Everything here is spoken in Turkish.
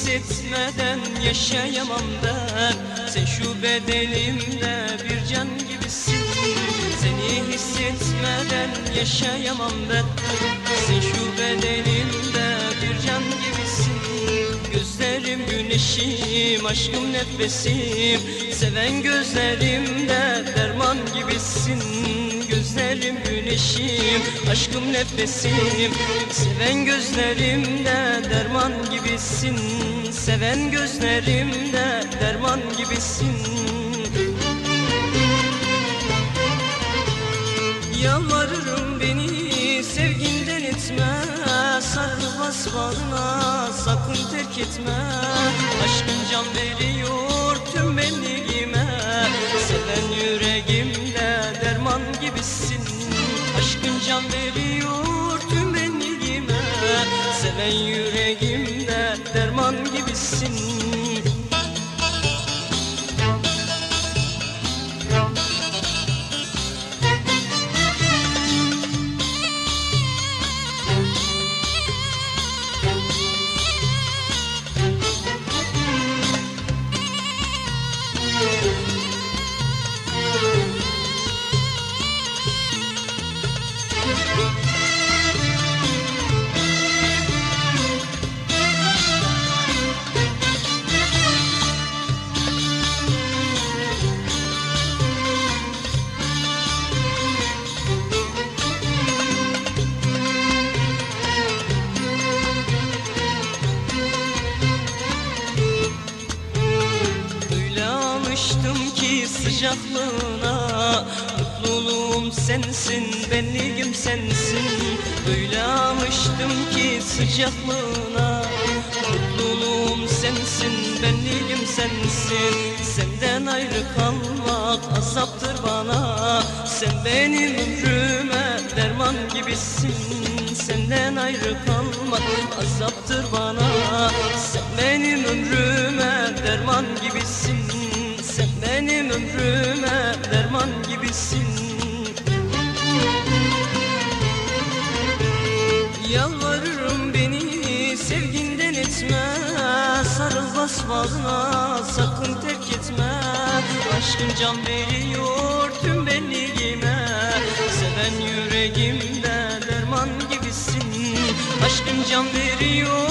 hissetmeden yaşayamam ben. Sen şu bedenimde bir can gibisin. Seni hissetmeden yaşayamam ben. Sen şu bedenimde bir can gibisin. Gözlerim güneşim, aşkım nefesim. Seven gözlerimde derman gibisin. Gözlerim güneşim, aşkım nefesim. Seven gözlerimde derman gibisin. Seven gözlerimde derman gibisin. Yalvarırım beni sevginden etme. Sarıl bas bağrına, sakın terk etme. Aşkın can veriyor tüm benliğime. Seven yüreğimde derman gibisin. Aşkın can veriyor tüm benliğime. Seven yüreğimde derman gibisin. Alıştım ki sıcaklığına, mutluluğum sensin, benliğim sensin. Böyle alıştım ki sıcaklığına, mutluluğum sensin, benliğim sensin. Senden ayrı kalmak azaptır bana. Sen benim ömrüme derman gibisin. Senden ayrı kalmak azaptır bana. Sen benim ömrüme derman gibisin. Sen benim ömrüme derman gibisin. Yalvarırım beni sevginden etme. Sarıl bas bağrına, sakın terk etme. Aşkın can veriyor tüm benliğime. Seven yüreğimde derman gibisin. Aşkın can veriyor